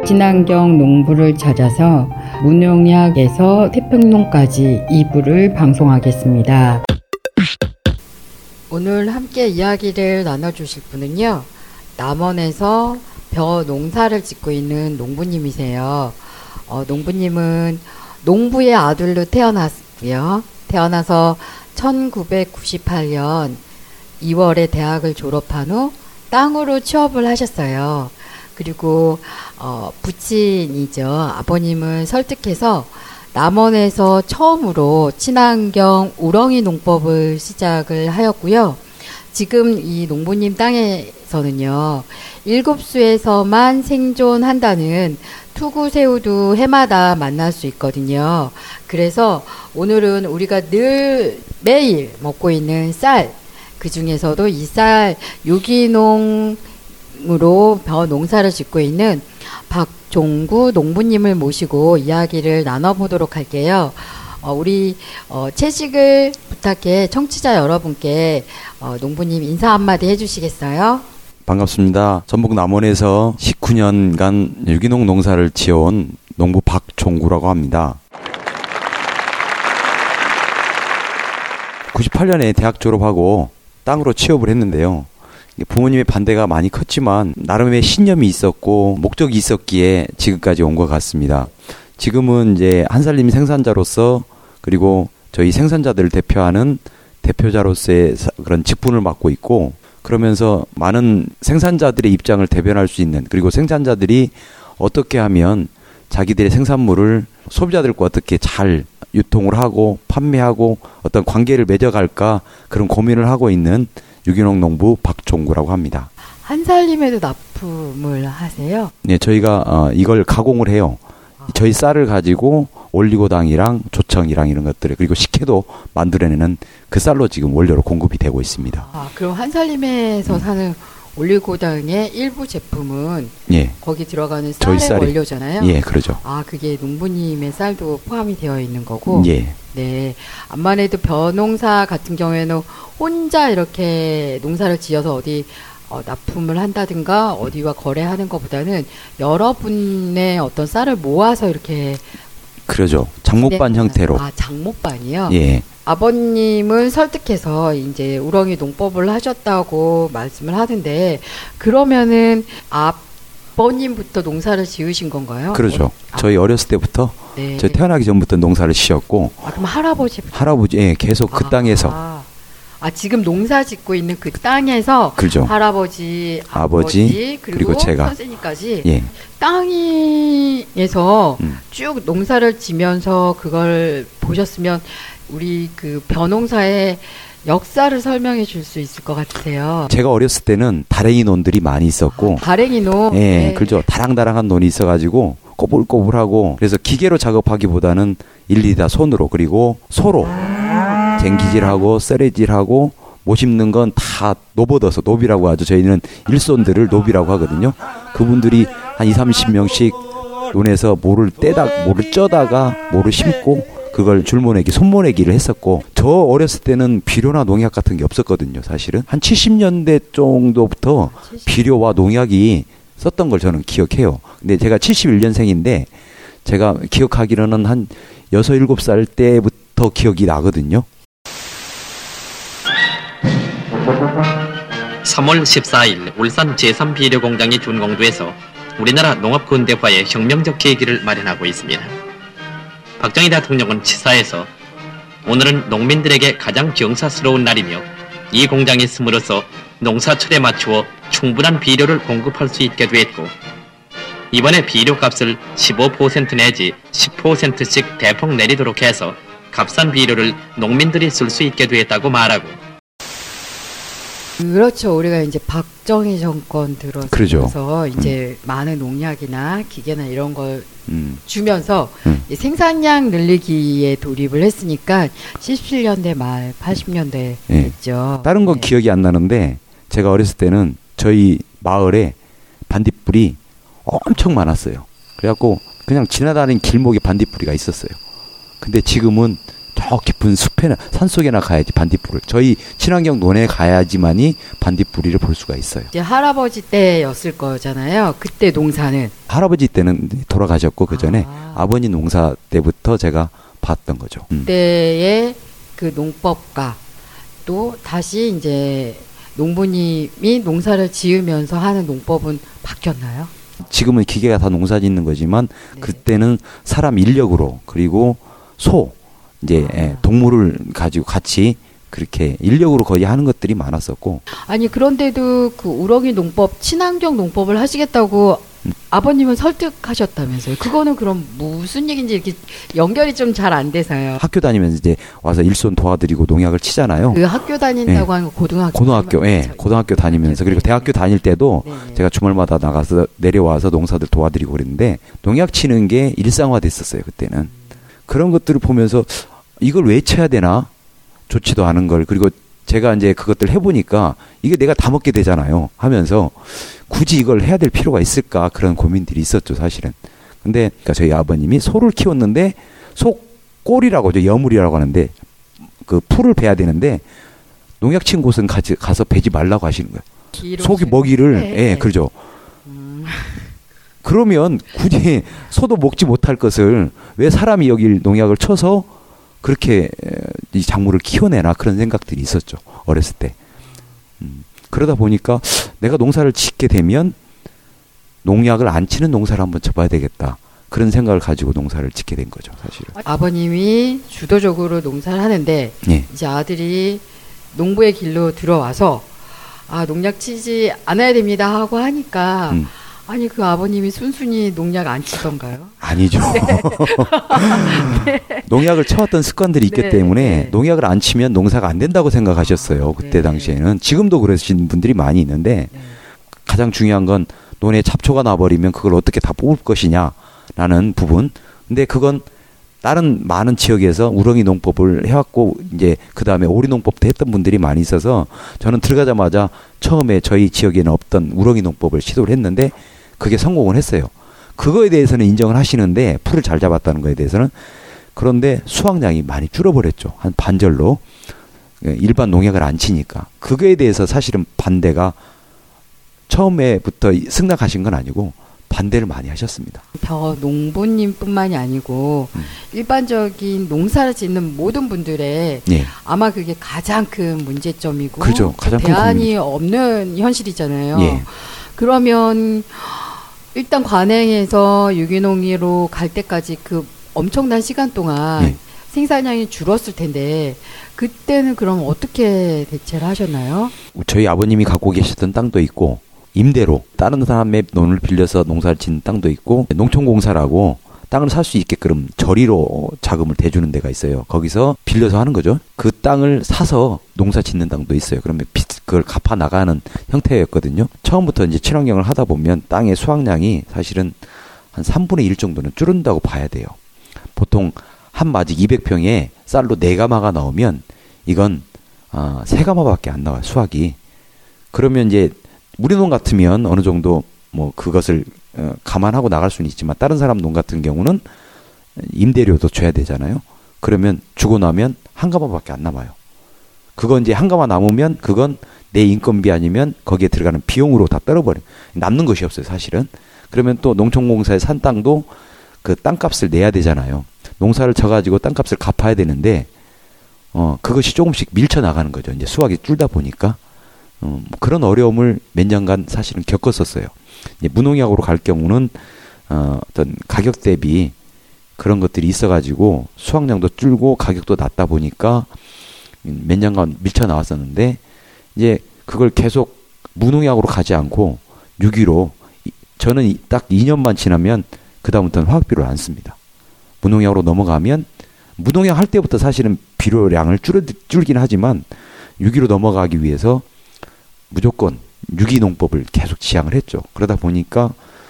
친환경 농부를 찾아서 무농약에서 태평농까지 2부를 방송하겠습니다. 오늘 함께 이야기를 나눠주실 분은요, 남원에서 벼 농사를 짓고 있는 농부님이세요. 농부님은 농부의 아들로 태어났고요. 태어나서 1998년 2월에 대학을 졸업한 후 땅으로 취업을 하셨어요. 그리고 부친이죠. 아버님을 설득해서 남원에서 처음으로 친환경 우렁이 농법을 시작을 하였고요. 지금 이 농부님 땅에서는요, 7수에서만 생존한다는 투구새우도 해마다 만날 수 있거든요. 그래서 오늘은 우리가 매일 먹고 있는 쌀, 그 중에서도 이 쌀 유기농으로 벼 농사를 짓고 있는 박종구 농부님을 모시고 이야기를 나눠보도록 할게요. 우리 채식을 부탁해 청취자 여러분께 농부님 인사 한마디 해주시겠어요? 반갑습니다. 전북 남원에서 19년간 유기농 농사를 지어온 농부 박종구라고 합니다. 98년에 대학 졸업하고 땅으로 취업을 했는데요. 부모님의 반대가 많이 컸지만 나름의 신념이 있었고 목적이 있었기에 지금까지 온 것 같습니다. 지금은 이제 한살림 생산자로서 그리고 저희 생산자들을 대표하는 대표자로서의 그런 직분을 맡고 있고, 그러면서 많은 생산자들의 입장을 대변할 수 있는, 그리고 생산자들이 어떻게 하면 자기들의 생산물을 소비자들과 어떻게 잘 유통을 하고 판매하고 어떤 관계를 맺어갈까, 그런 고민을 하고 있는 유기농 농부 박종구라고 합니다. 한살림에도 납품을 하세요? 네, 저희가 이걸 가공을 해요. 저희 쌀을 가지고 올리고당이랑 조청이랑 이런 것들, 그리고 식혜도 만들어내는 그 쌀로 지금 원료로 공급이 되고 있습니다. 그럼 한살림에서 사는 올리고당의 일부 제품은 예, 거기 들어가는 쌀의 원료잖아요? 예, 그러죠. 그게 농부님의 쌀도 포함이 되어 있는 거고? 예. 네. 암만 해도 벼농사 같은 경우에는 혼자 이렇게 농사를 지어서 어디 납품을 한다든가 어디와 거래하는 것보다는 여러분의 어떤 쌀을 모아서 이렇게. 그러죠. 장목반 형태로. 장목반이요? 예. 아버님을 설득해서 이제 우렁이 농법을 하셨다고 말씀을 하는데, 그러면은 아버님부터 농사를 지으신 건가요? 그렇죠. 저희 어렸을 때부터, 네. 저희 태어나기 전부터 농사를 지었고. 그럼 할아버지부터? 할아버지, 예, 계속 그 땅에서. 지금 농사 짓고 있는 그 땅에서. 그렇죠. 할아버지, 아버지, 그리고 제가. 선생님까지. 예. 땅에서 쭉 농사를 지면서 그걸 보셨으면 우리 그 벼농사의 역사를 설명해 줄 수 있을 것 같으세요? 제가 어렸을 때는 다랭이 논들이 많이 있었고. 다랭이 논? 예, 네. 그렇죠. 다랑다랑한 논이 있어가지고 꼬불꼬불하고, 그래서 기계로 작업하기보다는 일일이 다 손으로, 그리고 소로 쟁기질하고 썰애질하고 못 심는 건 다 노버더서, 노비라고 하죠. 저희는 일손들을 노비라고 하거든요. 그분들이 한 20-30명씩 논에서 모를 쪄다가 모를 심고 그걸 줄모내기, 손모내기를 했었고, 저 어렸을 때는 비료나 농약 같은 게 없었거든요, 사실은. 한 70년대 정도부터 비료와 농약이 썼던 걸 저는 기억해요. 근데 제가 71년생인데 제가 기억하기로는 한 6, 7살 때부터 기억이 나거든요. 3월 14일 울산 제3비료공장이 준공도에서 우리나라 농업근대화의 혁명적 계기를 마련하고 있습니다. 박정희 대통령은 치사에서 오늘은 농민들에게 가장 경사스러운 날이며 이 공장이 있음으로써 농사철에 맞추어 충분한 비료를 공급할 수 있게 됐고, 이번에 비료값을 15% 내지 10%씩 대폭 내리도록 해서 값싼 비료를 농민들이 쓸 수 있게 됐다고 말하고. 그렇죠. 우리가 이제 박정희 정권 들어서 그렇죠. 이제 많은 농약이나 기계나 이런 걸 주면서 생산량 늘리기에 돌입을 했으니까 77년대 말 80년대 됐죠. 다른 건 기억이 안 나는데 제가 어렸을 때는 저희 마을에 반딧불이 엄청 많았어요. 그래갖고 그냥 지나다니는 길목에 반딧불이가 있었어요. 근데 지금은 저 깊은 숲에나 산속에나 가야지 반딧불을 저희 친환경 논에 가야지만이 반딧불이를 볼 수가 있어요. 이제 할아버지 때였을 거잖아요. 그때 농사는. 할아버지 때는 돌아가셨고 그 전에 아버님 농사 때부터 제가 봤던 거죠. 그때의 그 농법과 또 다시 이제 농부님이 농사를 지으면서 하는 농법은 바뀌었나요? 지금은 기계가 다 농사 짓는 거지만 네. 그때는 사람 인력으로 그리고 소 이제 동물을 가지고 같이 그렇게 인력으로 거의 하는 것들이 많았었고. 아니 그런데도 그 우렁이 농법, 친환경 농법을 하시겠다고 아버님은 설득하셨다면서요. 그거는 그럼 무슨 얘기인지 이렇게 연결이 좀 잘 안 돼서요. 학교 다니면서 이제 와서 일손 도와드리고 농약을 치잖아요. 그 학교 다닌다고 하는 거 고등학교. 고등학교 다니면서 그리고 대학교 다닐 때도 제가 주말마다 나가서 내려와서 농사들 도와드리고 그랬는데 농약 치는 게 일상화됐었어요. 그때는. 그런 것들을 보면서 이걸 왜 쳐야 되나? 좋지도 않은 걸. 그리고 제가 이제 그것들 해보니까 이게 내가 다 먹게 되잖아요. 하면서 굳이 이걸 해야 될 필요가 있을까? 그런 고민들이 있었죠, 사실은. 근데 그러니까 저희 아버님이 소를 키웠는데 소 꼴이라고 하죠. 여물이라고 하는데 그 풀을 베야 되는데 농약 친 곳은 가서 베지 말라고 하시는 거예요. 소기 먹이를 그러죠. 그러면 굳이 소도 먹지 못할 것을 왜 사람이 여기 농약을 쳐서 그렇게 이 작물을 키워내나 그런 생각들이 있었죠. 어렸을 때. 그러다 보니까 내가 농사를 짓게 되면 농약을 안 치는 농사를 한번 쳐봐야 되겠다. 그런 생각을 가지고 농사를 짓게 된 거죠, 사실은. 아버님이 주도적으로 농사를 하는데 이제 아들이 농부의 길로 들어와서 농약 치지 않아야 됩니다 하고 하니까 아니 그 아버님이 순순히 농약 안 치던가요? 아니죠. 농약을 쳐왔던 습관들이 있기 때문에 농약을 안 치면 농사가 안 된다고 생각하셨어요. 그때 당시에는. 지금도 그러신 분들이 많이 있는데 가장 중요한 건 논에 잡초가 나버리면 그걸 어떻게 다 뽑을 것이냐라는 부분. 근데 그건 다른 많은 지역에서 우렁이 농법을 해왔고 이제 그 다음에 오리 농법도 했던 분들이 많이 있어서 저는 들어가자마자 처음에 저희 지역에는 없던 우렁이 농법을 시도를 했는데 그게 성공을 했어요. 그거에 대해서는 인정을 하시는데 풀을 잘 잡았다는 거에 대해서는. 그런데 수확량이 많이 줄어버렸죠. 한 반절로. 일반 농약을 안 치니까. 그거에 대해서 사실은 반대가 처음에부터 승낙하신 건 아니고 반대를 많이 하셨습니다. 농부님뿐만이 아니고 일반적인 농사를 짓는 모든 분들의 아마 그게 가장 큰 문제점이고 그렇죠. 가장 큰 대안이 없는 현실이잖아요. 그러면 일단 관행에서 유기농으로 갈 때까지 그 엄청난 시간 동안 생산량이 줄었을 텐데 그때는 그럼 어떻게 대체를 하셨나요? 저희 아버님이 갖고 계셨던 땅도 있고 임대로 다른 사람의 논을 빌려서 농사를 짓는 땅도 있고 농촌공사라고 땅을 살 수 있게끔 저리로 자금을 대주는 데가 있어요. 거기서 빌려서 하는 거죠. 그 땅을 사서 농사 짓는 땅도 있어요. 그러면 그걸 갚아 나가는 형태였거든요. 처음부터 이제 친환경을 하다 보면 땅의 수확량이 사실은 한 3분의 1 정도는 줄은다고 봐야 돼요. 보통 한 마직 200평에 쌀로 4가마가 나오면 이건 3가마밖에 안 나와요. 수확이. 그러면 이제 우리 농 같으면 어느 정도 뭐 그것을 감안하고 나갈 수는 있지만 다른 사람 농 같은 경우는 임대료도 줘야 되잖아요. 그러면 주고 나면 1가마밖에 안 남아요. 그건 이제 1가마 남으면 그건 내 인건비 아니면 거기에 들어가는 비용으로 다 떨어버려요. 남는 것이 없어요, 사실은. 그러면 또 농촌공사에 산 땅도 그 땅값을 내야 되잖아요. 농사를 져가지고 땅값을 갚아야 되는데 그것이 조금씩 밀쳐 나가는 거죠. 이제 수확이 줄다 보니까. 그런 어려움을 몇 년간 사실은 겪었었어요. 이제 무농약으로 갈 경우는 어떤 가격 대비 그런 것들이 있어가지고 수확량도 줄고 가격도 낮다 보니까 몇 년간 밀쳐 나왔었는데 이제 그걸 계속 무농약으로 가지 않고 유기로 저는 딱 2년만 지나면 그 다음부터는 화학비료를 안 씁니다. 무농약으로 넘어가면 무농약 할 때부터 사실은 비료량을 줄긴 하지만 유기로 넘어가기 위해서 무조건 유기농법을 계속 지향을 했죠. 그러다 보니까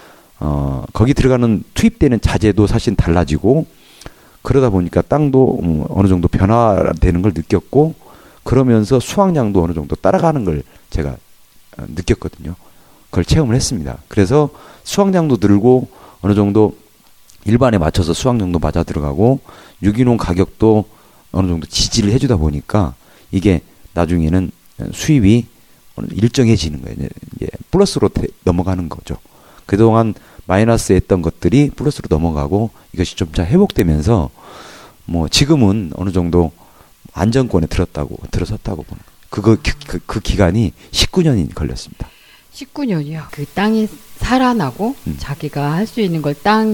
거기 들어가는 투입되는 자재도 사실 달라지고 그러다 보니까 땅도 어느 정도 변화되는 걸 느꼈고 그러면서 수확량도 어느 정도 따라가는 걸 제가 느꼈거든요. 그걸 체험을 했습니다. 그래서 수확량도 늘고 어느 정도 일반에 맞춰서 수확량도 맞아 들어가고 유기농 가격도 어느 정도 지지를 해주다 보니까 이게 나중에는 수입이 일정해지는 거예요. 이제 플러스로 넘어가는 거죠. 그동안 마이너스 했던 것들이 플러스로 넘어가고 이것이 좀 잘 회복되면서 뭐 지금은 어느 정도 안정권에 들어섰다고 보는 거예요. 그 기간이 19년이 걸렸습니다. 19년이요. 그 땅이 살아나고 자기가 할 수 있는 걸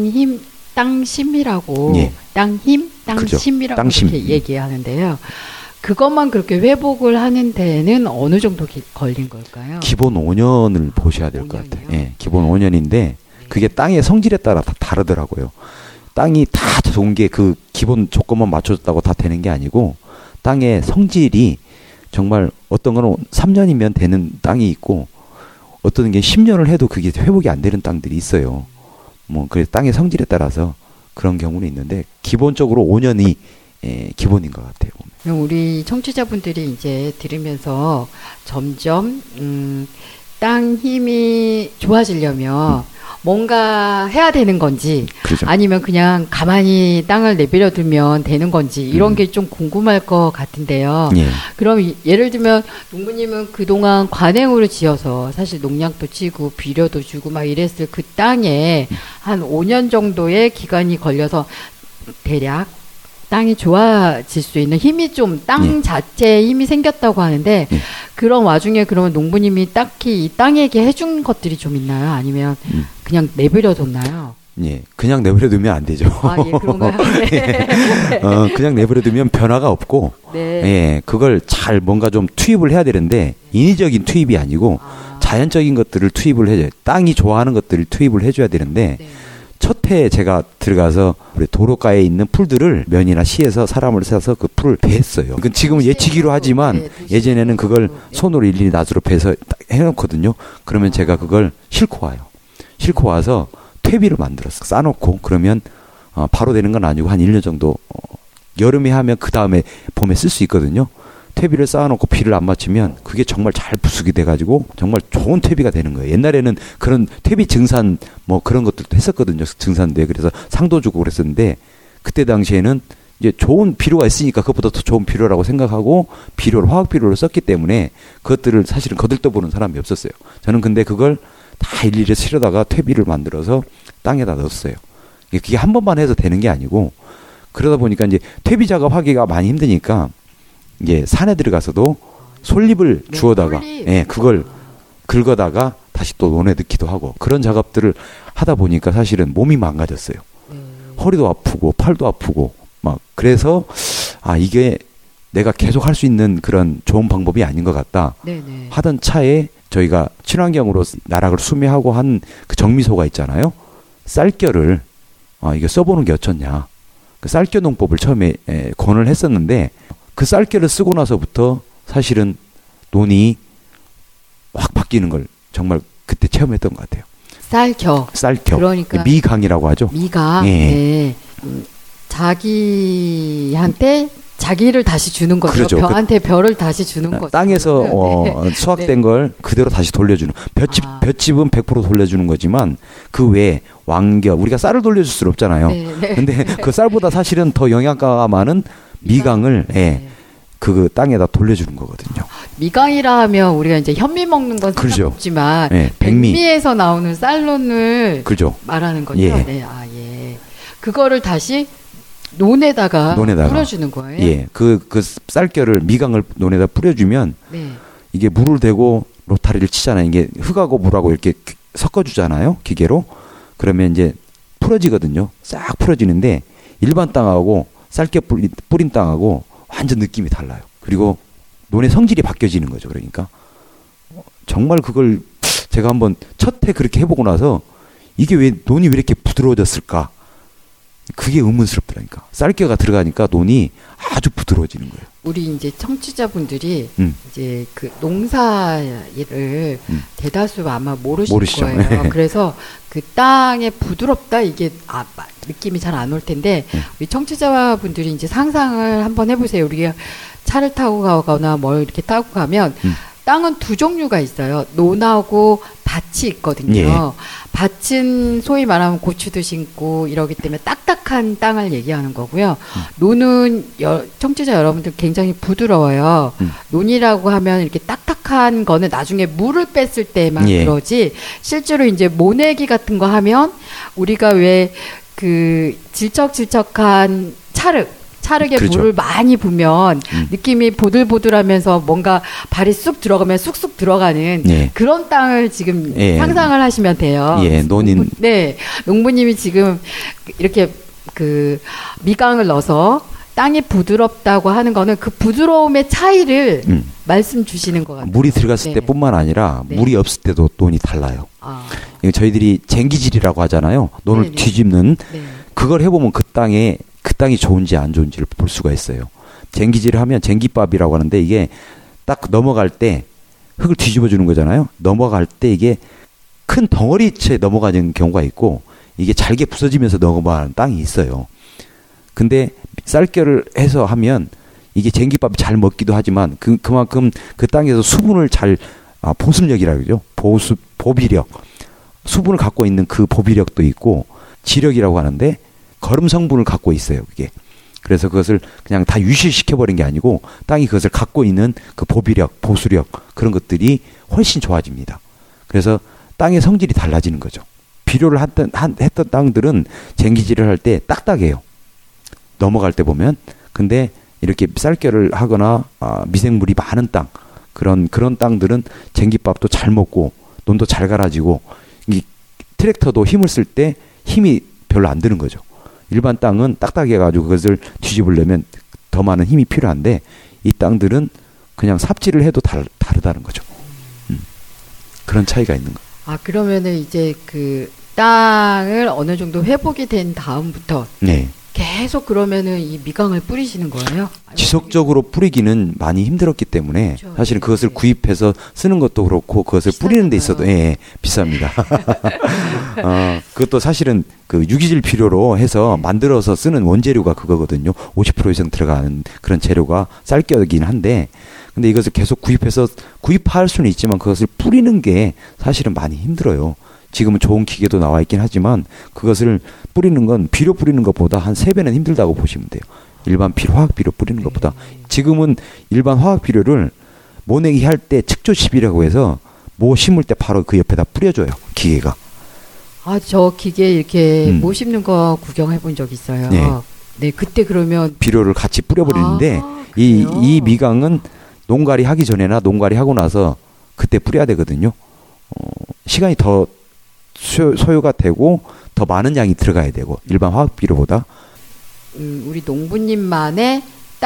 땅심이라고 예. 땅심이라고 땅심. 이렇게 얘기하는데요. 그것만 그렇게 회복을 하는 데는 어느 정도 걸린 걸까요? 기본 5년을 보셔야 될 것 같아요. 5년이요? 예, 기본 5년인데 그게 땅의 성질에 따라 다 다르더라고요. 땅이 다 좋은 게 그 기본 조건만 맞춰줬다고 다 되는 게 아니고 땅의 성질이 정말 어떤 거는 3년이면 되는 땅이 있고 어떤 게 10년을 해도 그게 회복이 안 되는 땅들이 있어요. 뭐 그래서 땅의 성질에 따라서 그런 경우는 있는데 기본적으로 5년이 기본인 것 같아요. 그럼 우리 청취자분들이 이제 들으면서 점점 땅 힘이 좋아지려면 뭔가 해야 되는 건지 그렇죠. 아니면 그냥 가만히 땅을 내버려 두면 되는 건지 이런 게 좀 궁금할 것 같은데요. 예. 그럼 예를 들면 농부님은 그동안 관행으로 지어서 사실 농약도 치고 비료도 주고 막 이랬을 그 땅에 한 5년 정도의 기간이 걸려서 대략 땅이 좋아질 수 있는 힘이 좀 땅 자체에 힘이 생겼다고 하는데 그런 와중에 그러면 농부님이 딱히 이 땅에게 해준 것들이 좀 있나요? 아니면 그냥 내버려 뒀나요? 예, 그냥 내버려 두면 안 되죠. 아, 예, 그런가요? 네. 그냥 내버려 두면 변화가 없고, 네. 예, 그걸 잘 뭔가 좀 투입을 해야 되는데, 인위적인 투입이 아니고, 자연적인 것들을 투입을 해줘요. 땅이 좋아하는 것들을 투입을 해줘야 되는데, 네. 첫 해에 제가 들어가서 우리 도로가에 있는 풀들을 면이나 시에서 사람을 써서 그 풀을 베었어요. 그건 지금은 예치기로 하지만 예전에는 그걸 손으로 일일이 낫으로 베서 해놓거든요. 그러면 제가 그걸 싣고 와요. 싣고 와서 퇴비를 만들었어. 싸놓고 그러면 바로 되는 건 아니고 한 1년 정도 여름에 하면 그 다음에 봄에 쓸 수 있거든요. 퇴비를 쌓아놓고 비를 안 맞추면 그게 정말 잘 부숙이 돼가지고 정말 좋은 퇴비가 되는 거예요. 옛날에는 그런 퇴비 증산 뭐 그런 것들도 했었거든요. 증산대. 그래서 상도 주고 그랬었는데 그때 당시에는 이제 좋은 비료가 있으니까 그것보다 더 좋은 비료라고 생각하고 비료를 화학 비료를 썼기 때문에 그것들을 사실은 거들떠보는 사람이 없었어요. 저는 근데 그걸 다 일일이 실어다가 퇴비를 만들어서 땅에다 넣었어요. 그게 한 번만 해서 되는 게 아니고 그러다 보니까 이제 퇴비 작업하기가 많이 힘드니까 이제 산에 들어가서도 솔잎을 주워다가 솔잎. 예, 그걸 긁어다가 다시 또 논에 넣기도 하고 그런 작업들을 하다 보니까 사실은 몸이 망가졌어요. 허리도 아프고 팔도 아프고 막 그래서 이게 내가 계속 할 수 있는 그런 좋은 방법이 아닌 것 같다. 네네. 하던 차에 저희가 친환경으로 나락을 수매하고 한 그 정미소가 있잖아요. 쌀겨를 이게 써보는 게 어쩌냐. 그 쌀겨 농법을 처음에 권을 했었는데 그 쌀겨를 쓰고 나서부터 사실은 논이 확 바뀌는 걸 정말 그때 체험했던 것 같아요. 쌀겨. 그러니까 미강이라고 하죠. 미강. 예. 네. 자기한테 자기를 다시 주는 거죠. 그렇죠. 벼한테 벼를 다시 주는 거죠. 땅에서 네. 수확된 걸 그대로 다시 돌려주는. 볏짚은 100% 돌려주는 거지만 그 외에 왕겨 우리가 쌀을 돌려줄 수 없잖아요. 네. 근데 그 쌀보다 사실은 더 영양가가 많은 미강을 그 땅에다 돌려주는 거거든요. 미강이라 하면 우리가 이제 현미 먹는 건 그렇죠. 상관없지만 네, 백미. 백미에서 나오는 쌀론을 그죠. 말하는 거죠. 예. 네. 예. 그거를 다시 논에다가 뿌려주는 거예요. 예. 그 쌀겨를 미강을 논에다 뿌려주면 네. 이게 물을 대고 로타리를 치잖아요. 이게 흙하고 물하고 이렇게 섞어주잖아요. 기계로. 그러면 이제 풀어지거든요. 싹 풀어지는데 일반 땅하고 쌀겨 뿌린 땅하고 완전 느낌이 달라요. 그리고 논의 성질이 바뀌어지는 거죠. 그러니까 정말 그걸 제가 한번 첫 해 그렇게 해보고 나서 이게 왜 논이 왜 이렇게 부드러워졌을까? 그게 의문스럽더라니까. 쌀겨가 들어가니까 논이 아주 부드러워지는 거예요. 우리 이제 청취자분들이 이제 그 농사일을 대다수 아마 모르실 거예요. 그래서 그 땅에 부드럽다 이게 느낌이 잘 안 올 텐데 우리 청취자분들이 이제 상상을 한번 해보세요. 우리가 차를 타고 가거나 뭘 이렇게 타고 가면 땅은 두 종류가 있어요. 논하고 밭이 있거든요. 예. 밭은 소위 말하면 고추도 심고 이러기 때문에 딱딱한 땅을 얘기하는 거고요. 논은 청취자 여러분들 굉장히 부드러워요. 논이라고 하면 이렇게 딱딱한 거는 나중에 물을 뺐을 때만 예. 그러지, 실제로 이제 모내기 같은 거 하면 우리가 왜 그 질척질척한 찰흙에 그렇죠. 물을 많이 부으면 느낌이 보들보들하면서 뭔가 발이 쑥 들어가면 쑥쑥 들어가는 예. 그런 땅을 지금 예. 상상을 하시면 돼요. 예, 논인. 네, 농부님이 지금 이렇게 그 미강을 넣어서 땅이 부드럽다고 하는 거는 그 부드러움의 차이를 말씀 주시는 것 같아요. 물이 들어갔을 네. 때뿐만 아니라 네. 물이 없을 때도 논이 달라요. 아, 이거 저희들이 쟁기질이라고 하잖아요. 논을 네네. 뒤집는 네. 그걸 해보면 그 땅이 좋은지 안 좋은지를 볼 수가 있어요. 쟁기질을 하면 쟁기밥이라고 하는데 이게 딱 넘어갈 때 흙을 뒤집어 주는 거잖아요. 넘어갈 때 이게 큰 덩어리채 넘어가는 경우가 있고 이게 잘게 부서지면서 넘어가는 땅이 있어요. 근데 쌀결을 해서 하면 이게 쟁기밥이 잘 먹기도 하지만 그만큼 그 땅에서 수분을 잘 보습력이라고 그러죠. 보비력. 수분을 갖고 있는 그 보비력도 있고 지력이라고 하는데 거름 성분을 갖고 있어요, 그게. 그래서 그것을 그냥 다 유실시켜버린 게 아니고 땅이 그것을 갖고 있는 그 보비력, 보수력 그런 것들이 훨씬 좋아집니다. 그래서 땅의 성질이 달라지는 거죠. 비료를 했던 땅들은 쟁기질을 할 때 딱딱해요. 넘어갈 때 보면. 근데 이렇게 쌀결을 하거나 미생물이 많은 땅, 그런 땅들은 쟁기밥도 잘 먹고 논도 잘 갈아지고 이 트랙터도 힘을 쓸 때 힘이 별로 안 드는 거죠. 일반 땅은 딱딱해가지고 그것을 뒤집으려면 더 많은 힘이 필요한데 이 땅들은 그냥 삽질을 해도 다르다는 거죠. 그런 차이가 있는 거예요. 아, 그러면은 이제 그 땅을 어느 정도 회복이 된 다음부터 네. 계속 그러면은 이 미강을 뿌리시는 거예요? 지속적으로 뿌리기는 많이 힘들었기 때문에 그렇죠. 사실은 그것을 네. 구입해서 쓰는 것도 그렇고 그것을 뿌리는 데 있어도 비쌉니다. 그것도 사실은 그 유기질 비료로 해서 만들어서 쓰는 원재료가 그거거든요. 50% 이상 들어가는 그런 재료가 쌀겨긴 한데 근데 이것을 계속 구입할 수는 있지만 그것을 뿌리는 게 사실은 많이 힘들어요. 지금은 좋은 기계도 나와 있긴 하지만 그것을 뿌리는 건 비료 뿌리는 것보다 한 3배는 힘들다고 보시면 돼요. 일반 화학 비료 뿌리는 것보다. 지금은 일반 화학 비료를 모내기 할 때 측조십이라고 해서 모 심을 때 바로 그 옆에다 뿌려줘요. 기계가. 아, 저 기계 이렇게 모 심는 거 구경해 본 적 있어요. 네. 네, 그때 그러면 비료를 같이 뿌려버리는데 그래요? 이 미강은 농가리 하기 전에나 농가리 하고 나서 그때 뿌려야 되거든요. 시간이 더 소요가 되고 더 많은 양이 들어가야 되고 일반 화학 비료보다. 우리 농부님만의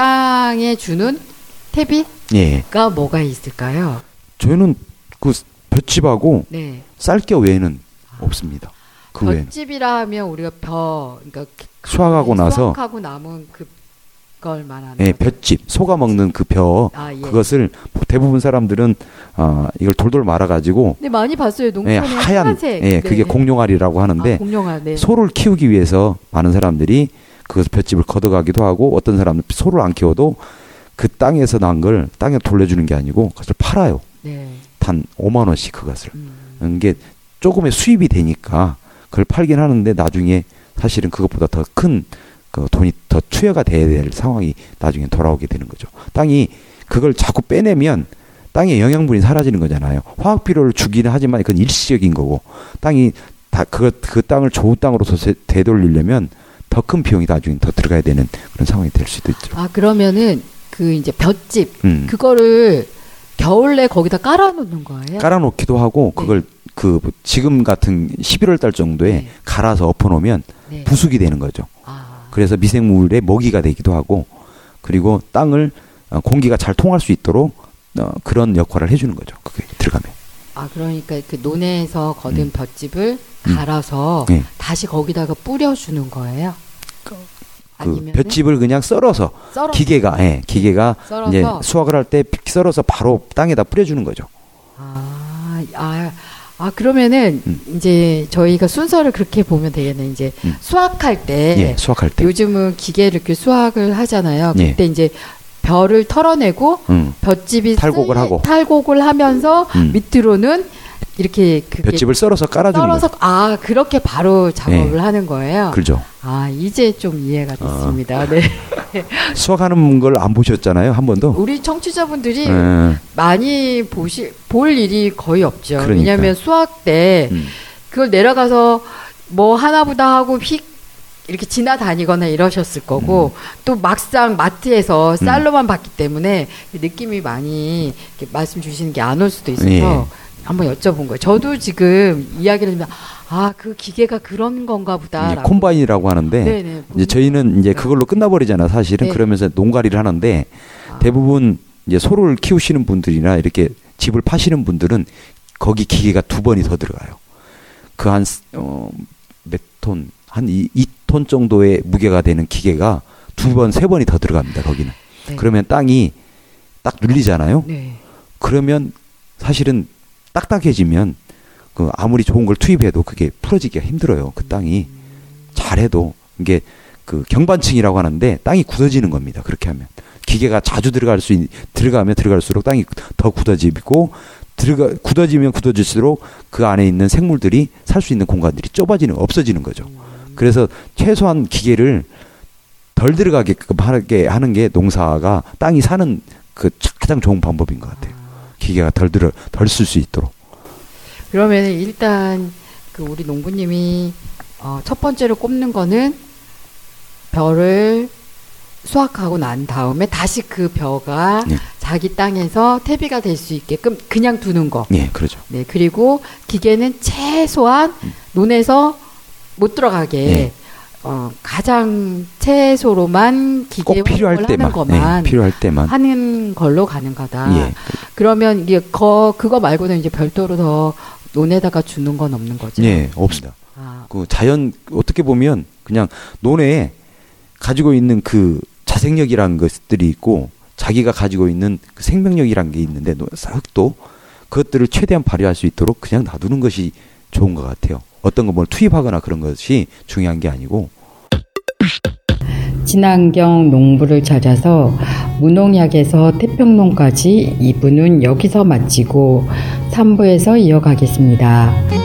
땅에 주는 퇴비가 예. 뭐가 있을까요? 저희는 그 볏짚하고 네. 쌀겨 외에는 없습니다. 그 외에는. 볏짚이라 하면 우리가 그러니까 수확하고 나서 수확하고 남은 그걸 말하는 예, 거죠. 볏짚 속아 먹는 그 벼 아, 예. 그것을 대부분 사람들은 이걸 돌돌 말아가지고 네, 많이 봤어요. 예, 농촌에 하얀 하얀색. 예, 그게 네. 공룡알이라고 하는데 공룡알. 네. 소를 키우기 위해서 많은 사람들이 그 볏짚을 걷어가기도 하고 어떤 사람은 소를 안 키워도 그 땅에서 난 걸 땅에 돌려주는 게 아니고 그것을 팔아요. 네. 단 5만 원씩 그것을. 이게 조금의 수입이 되니까 그걸 팔긴 하는데 나중에 사실은 그것보다 더 큰 그 돈이 더 투여가 돼야 될 상황이 나중에 돌아오게 되는 거죠. 땅이 그걸 자꾸 빼내면 땅의 영양분이 사라지는 거잖아요. 화학 비료를 주기는 하지만 그건 일시적인 거고 땅이 그 땅을 좋은 땅으로 되돌리려면 더 큰 비용이 나중에 더 들어가야 되는 그런 상황이 될 수도 있죠. 아, 그러면은 그 이제 볏짚 그거를 겨울에 거기다 깔아놓는 거예요? 깔아놓기도 하고 그걸 그 지금 같은 11월 달 정도에 네. 갈아서 엎어놓으면 네. 부숙이 되는 거죠. 아, 그래서 미생물의 먹이가 되기도 하고 그리고 땅을 공기가 잘 통할 수 있도록 그런 역할을 해주는 거죠. 그게 들어가면. 아, 그러니까 그 논에서 거둔 볏짚을 갈아서 네. 다시 거기다가 뿌려주는 거예요? 그 아니면은 볏짚을 그냥 썰어서 기계가 썰어서? 이제 수확을 할 때 썰어서 바로 땅에다 뿌려주는 거죠. 그러면은 이제 저희가 순서를 그렇게 보면 되겠네. 이제 수확할 때 예, 수확할 때. 요즘은 기계를 이렇게 수확을 하잖아요. 예. 그때 이제 벼를 털어내고 볏짚이 탈곡을 하고. 탈곡을 하면서 밑으로는 이렇게 그게 볏짚을 썰어서 깔아주는 거죠. 썰어서 그렇게 바로 작업을 하는 거예요. 그렇죠. 이제 좀 이해가 됐습니다. 네. 수확하는 걸 안 보셨잖아요, 한 번도. 우리 청취자분들이 많이 볼 일이 거의 없죠. 그러니까. 왜냐하면 수학 때 그걸 내려가서 뭐 하나보다 하고 휙 이렇게 지나다니거나 이러셨을 거고 또 막상 마트에서 쌀로만 봤기 때문에 느낌이 많이 이렇게 말씀 주시는 게 안 올 수도 있어서 예. 한번 여쭤본 거예요. 저도 지금 이야기를 하면 그 기계가 그런 건가 보다. 콤바인이라고 하는데 네네, 이제 저희는 이제 그걸로 끝나버리잖아 사실은. 네. 그러면서 농가리를 하는데 대부분 이제 소를 키우시는 분들이나 이렇게 집을 파시는 분들은 거기 기계가 2번이 더 들어가요. 그 한 몇 톤, 한 2톤 정도의 무게가 되는 기계가 2번, 3번이 더 들어갑니다. 거기는. 네. 그러면 땅이 딱 눌리잖아요. 네. 그러면 사실은 딱딱해지면 그 아무리 좋은 걸 투입해도 그게 풀어지기가 힘들어요. 그 땅이 잘해도 이게 그 경반층이라고 하는데 땅이 굳어지는 겁니다. 그렇게 하면 기계가 자주 들어가면 들어갈수록 땅이 더 굳어지고 굳어지면 굳어질수록 그 안에 있는 생물들이 살 수 있는 공간들이 없어지는 거죠. 그래서 최소한 기계를 덜 들어가게끔 하는 게 농사가 땅이 사는 그 가장 좋은 방법인 것 같아요. 기계가 덜 쓸 수 있도록. 그러면 일단 그 우리 농부님이 첫 번째로 꼽는 거는 벼를 수확하고 난 다음에 다시 그 벼가 자기 땅에서 퇴비가 될 수 있게끔 그냥 두는 거. 네, 그렇죠. 네, 그리고 기계는 최소한 논에서 못 들어가게 가장 최소로만 기계를 필요할 때만, 하는 것만 필요할 때만 하는 걸로 가는 거다. 예. 그러면 이게 그거 말고는 이제 별도로 더 논에다가 주는 건 없는 거죠. 네, 없습니다. 그 자연 어떻게 보면 그냥 논에 가지고 있는 그 자생력이라는 것들이 있고 자기가 가지고 있는 그 생명력이라는 게 있는데 흙도 그것들을 최대한 발휘할 수 있도록 그냥 놔두는 것이 좋은 것 같아요. 어떤 거 뭘 투입하거나 그런 것이 중요한 게 아니고. 친환경 농부를 찾아서 무농약에서 태평농까지 2부는 여기서 마치고 3부에서 이어가겠습니다.